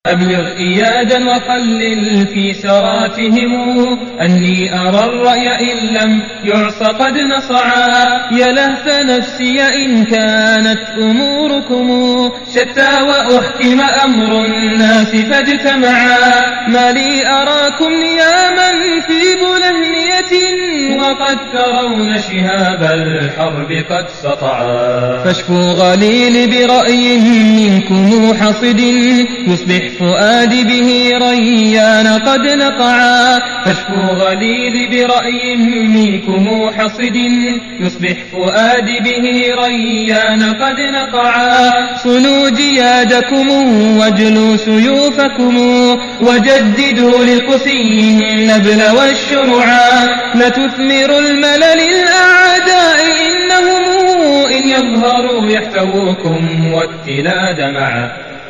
أبلغ إيادا وقلل في سراتهم أني أرى الرأي إن لم يعص قد نصعا. يا لهف نفسي إن كانت أموركم شتى وأحكم أمر الناس فاجتمعا. ما لي أراكم نياما في بلهنية وقد ترون شهاب الحرب قد سطعا. فاشفوا غليل برأي منكم حصد يصبح فؤادي به ريان قد نقعا. فاشفوا غليل برأي منكم حصد يصبح فؤادي به ريان قد نقعا. صنوا جيادكم واجلوا سيوفكم وجددوا للقسي النبل والشرعا. لتثمر الملل الأعداء إنهم إن يظهروا يحتووكم والتلاد معا.